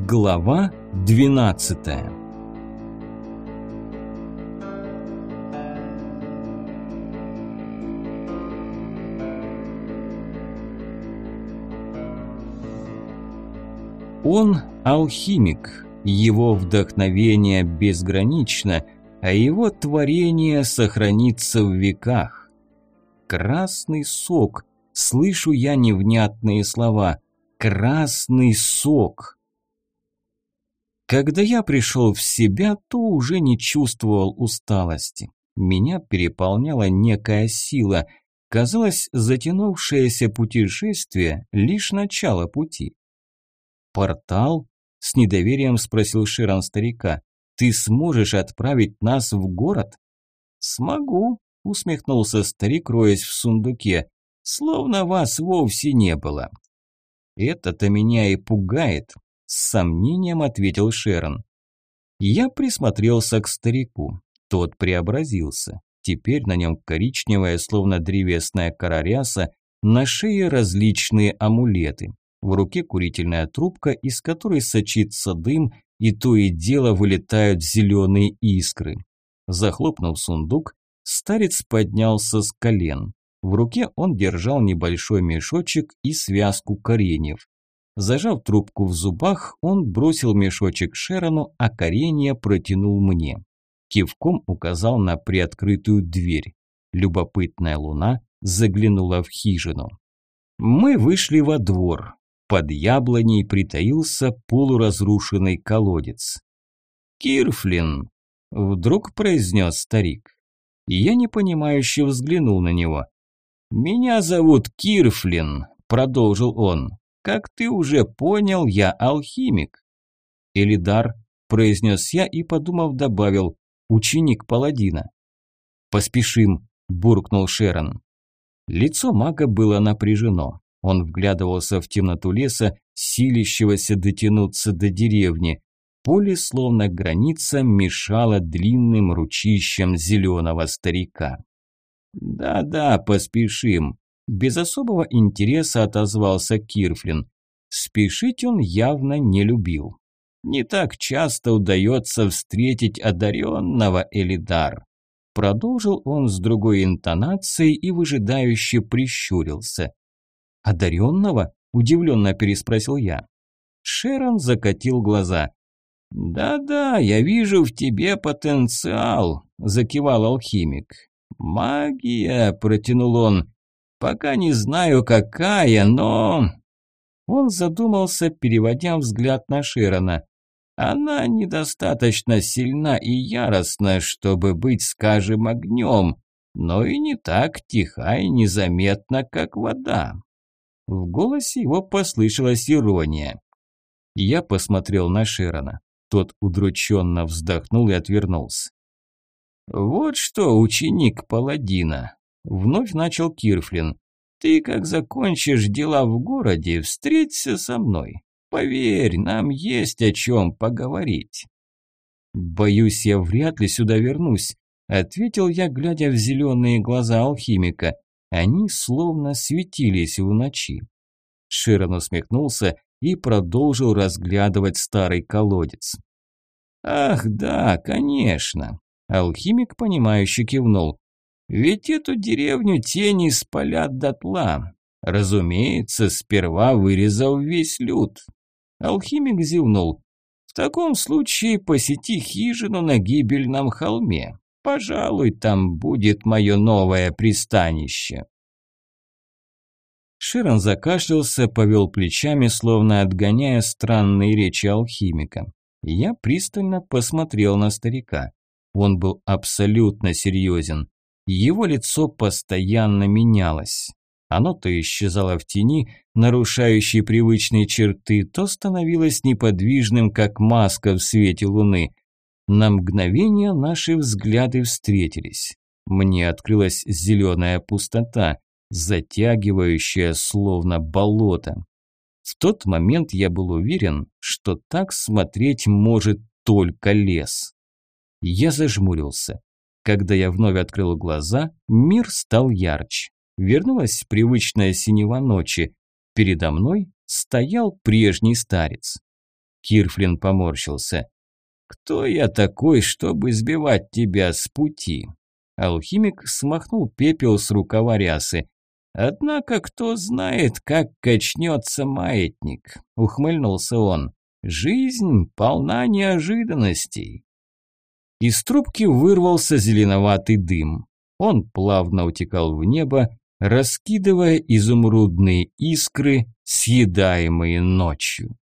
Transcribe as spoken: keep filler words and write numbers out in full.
Глава двенадцатая. Он алхимик, его вдохновение безгранично, а его творение сохранится в веках. Красный сок, слышу я невнятные слова, красный сок. Когда я пришел в себя, то уже не чувствовал усталости. Меня переполняла некая сила. Казалось, затянувшееся путешествие – лишь начало пути. «Портал?» – с недоверием спросил Шерон старика. «Ты сможешь отправить нас в город?» «Смогу», – усмехнулся старик, роясь в сундуке. «Словно вас вовсе не было». «Это-то меня и пугает», – с сомнением ответил Шерон. Я присмотрелся к старику. Тот преобразился. Теперь на нем коричневая, словно древесная кора ряса, на шее различные амулеты. В руке курительная трубка, из которой сочится дым, и то и дело вылетают зеленые искры. Захлопнув сундук, старец поднялся с колен. В руке он держал небольшой мешочек и связку кореньев. Зажав трубку в зубах, он бросил мешочек Шерону, а коренья протянул мне. Кивком указал на приоткрытую дверь. Любопытная луна заглянула в хижину. Мы вышли во двор. Под яблоней притаился полуразрушенный колодец. «Кирфлин!» – вдруг произнес старик. Я непонимающе взглянул на него. «Меня зовут Кирфлин», – продолжил он. «Как ты уже понял, я алхимик». «Элидар», – произнес я и, подумав, добавил, «ученик паладина». «Поспешим», – буркнул Шерон. Лицо мага было напряжено. Он вглядывался в темноту леса, силящегося дотянуться до деревни. Поле, словно граница, мешало длинным ручищам зеленого старика. «Да-да, поспешим», – без особого интереса отозвался Кирфлин. Спешить он явно не любил. «Не так часто удается встретить одаренного, Элидар», – продолжил он с другой интонацией и выжидающе прищурился. «Одаренного?» – удивленно переспросил я. Шерон закатил глаза. «Да-да, я вижу в тебе потенциал», – закивал алхимик. «Магия», – протянул он, – «пока не знаю какая, но…» Он задумался, переводя взгляд на Шерона. «Она недостаточно сильна и яростна, чтобы быть, скажем, огнем, но и не так тиха и незаметна, как вода». В голосе его послышалась ирония. Я посмотрел на Шерона. Тот удрученно вздохнул и отвернулся. «Вот что, ученик паладина», – вновь начал Кирфлин. «Ты, как закончишь дела в городе, встреться со мной. Поверь, нам есть о чем поговорить». «Боюсь, я вряд ли сюда вернусь», – ответил я, глядя в зеленые глаза алхимика. Они словно светились в ночи. Шерон усмехнулся и продолжил разглядывать старый колодец. «Ах, да, конечно», – алхимик, понимающе кивнул. «Ведь эту деревню тени спалят дотла. Разумеется, сперва вырезав весь люд». Алхимик зевнул. «В таком случае посети хижину на гибельном холме. Пожалуй, там будет мое новое пристанище». Шерон закашлялся, повел плечами, словно отгоняя странные речи алхимика. Я пристально посмотрел на старика. Он был абсолютно серьезен. Его лицо постоянно менялось. Оно то исчезало в тени, нарушающей привычные черты, то становилось неподвижным, как маска в свете луны. На мгновение наши взгляды встретились. Мне открылась зеленая пустота, затягивающая словно болото. В тот момент я был уверен, что так смотреть может только лес. Я зажмурился. Когда я вновь открыл глаза, мир стал ярче. Вернулась привычная синева ночи. Передо мной стоял прежний старец. Кирфлин поморщился. «Кто я такой, чтобы сбивать тебя с пути?» Алхимик смахнул пепел с рукава рясы. «Однако кто знает, как качнется маятник?» – ухмыльнулся он. «Жизнь полна неожиданностей». Из трубки вырвался зеленоватый дым. Он плавно утекал в небо, раскидывая изумрудные искры, съедаемые ночью.